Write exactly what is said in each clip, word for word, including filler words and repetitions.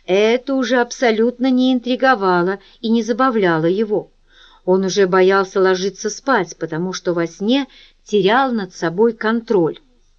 Это уже абсолютно не интриговало и не забавляло его. Он уже боялся ложиться спать, потому что во сне терял над собой контроль.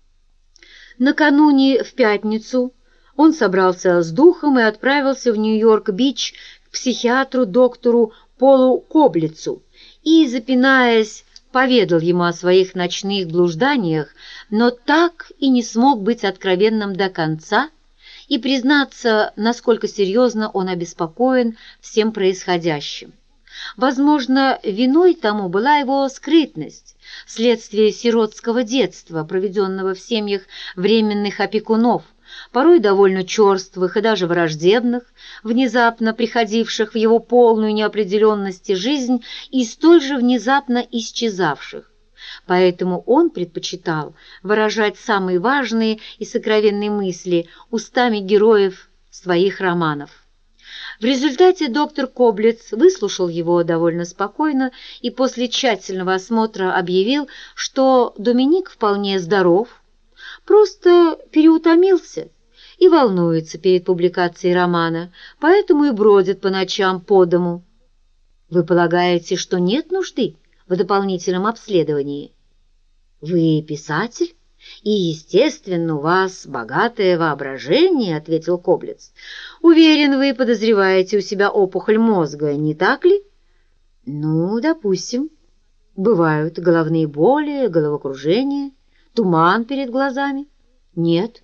Накануне, в пятницу, он собрался с духом и отправился в Нью-Йорк-Бич к психиатру доктору Полу Коблицу и, запинаясь, поведал ему о своих ночных блужданиях, но так и не смог быть откровенным до конца и признаться, насколько серьезно он обеспокоен всем происходящим. Возможно, виной тому была его скрытность, следствие сиротского детства, проведенного в семьях временных опекунов, порой довольно черствых и даже враждебных, внезапно приходивших в его полную неопределенности жизнь и столь же внезапно исчезавших. Поэтому он предпочитал выражать самые важные и сокровенные мысли устами героев своих романов. В результате доктор Коблиц выслушал его довольно спокойно и после тщательного осмотра объявил, что Доминик вполне здоров, просто переутомился и волнуется перед публикацией романа, поэтому и бродит по ночам по дому. Вы полагаете, что нет нужды в дополнительном обследовании? Вы писатель, и, естественно, у вас богатое воображение, — ответил Коблиц. Уверен, вы подозреваете у себя опухоль мозга, не так ли? Ну, допустим. Бывают головные боли, головокружение, туман перед глазами? Нет.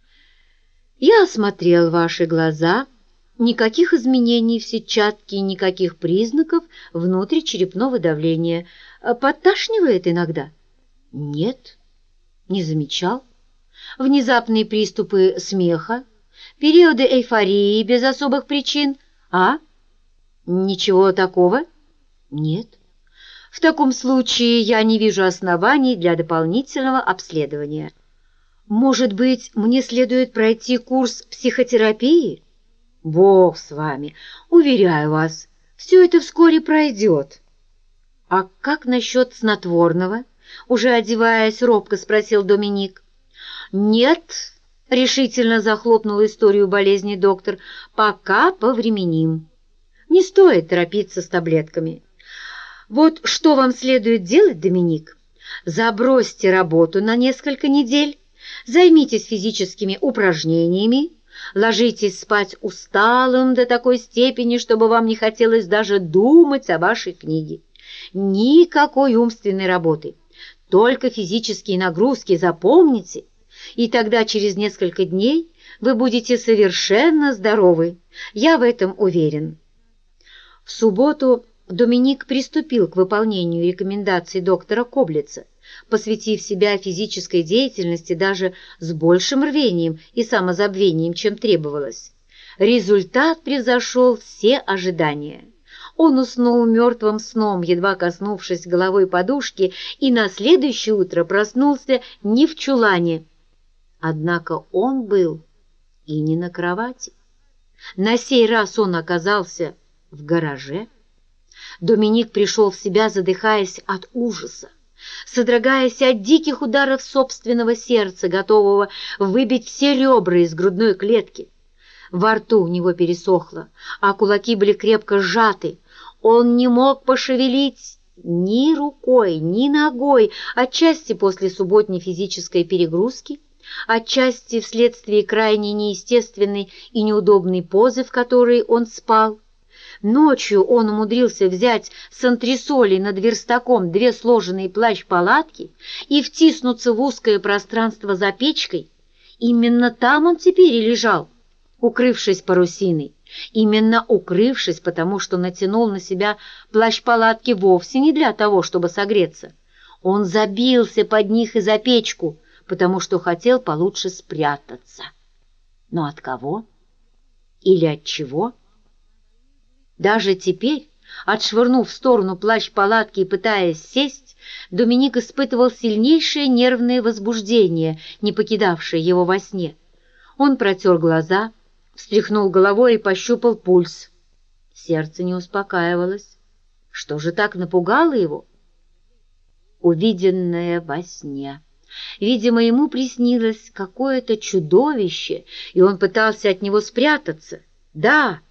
Я осмотрел ваши глаза. Никаких изменений в сетчатке, никаких признаков внутричерепного давления. Подташнивает иногда? Нет. Не замечал. Внезапные приступы смеха, периоды эйфории без особых причин, а? Ничего такого? Нет. В таком случае я не вижу оснований для дополнительного обследования. Может быть, мне следует пройти курс психотерапии? Бог с вами, уверяю вас, все это вскоре пройдет. А как насчет снотворного? Уже одеваясь, робко спросил Доминик. «Нет», — решительно захлопнул историю болезни доктор, — «пока повременим. Не стоит торопиться с таблетками. Вот что вам следует делать, Доминик? Забросьте работу на несколько недель, займитесь физическими упражнениями, ложитесь спать усталым до такой степени, чтобы вам не хотелось даже думать о вашей книге. Никакой умственной работы. Только физические нагрузки, запомните, и тогда через несколько дней вы будете совершенно здоровы. Я в этом уверен». В субботу Доминик приступил к выполнению рекомендаций доктора Коблица, посвятив себя физической деятельности даже с большим рвением и самозабвением, чем требовалось. Результат превзошел все ожидания. Он уснул мертвым сном, едва коснувшись головой подушки, и на следующее утро проснулся не в чулане. Однако он был и не на кровати. На сей раз он оказался в гараже. Доминик пришел в себя, задыхаясь от ужаса, содрогаясь от диких ударов собственного сердца, готового выбить все ребра из грудной клетки. Во рту у него пересохло, а кулаки были крепко сжаты. Он не мог пошевелить ни рукой, ни ногой, отчасти после субботней физической перегрузки, отчасти вследствие крайне неестественной и неудобной позы, в которой он спал. Ночью он умудрился взять с антресолей над верстаком две сложенные плащ-палатки и втиснуться в узкое пространство за печкой. Именно там он теперь и лежал, укрывшись парусиной. Именно укрывшись, потому что натянул на себя плащ-палатки вовсе не для того, чтобы согреться. Он забился под них и за печку, потому что хотел получше спрятаться. Но от кого? Или от чего? Даже теперь, отшвырнув в сторону плащ-палатки и пытаясь сесть, Доминик испытывал сильнейшее нервное возбуждение, не покидавшее его во сне. Он протер глаза, встряхнул головой и пощупал пульс. Сердце не успокаивалось. Что же так напугало его? Увиденное во сне. Видимо, ему приснилось какое-то чудовище, и он пытался от него спрятаться. Да,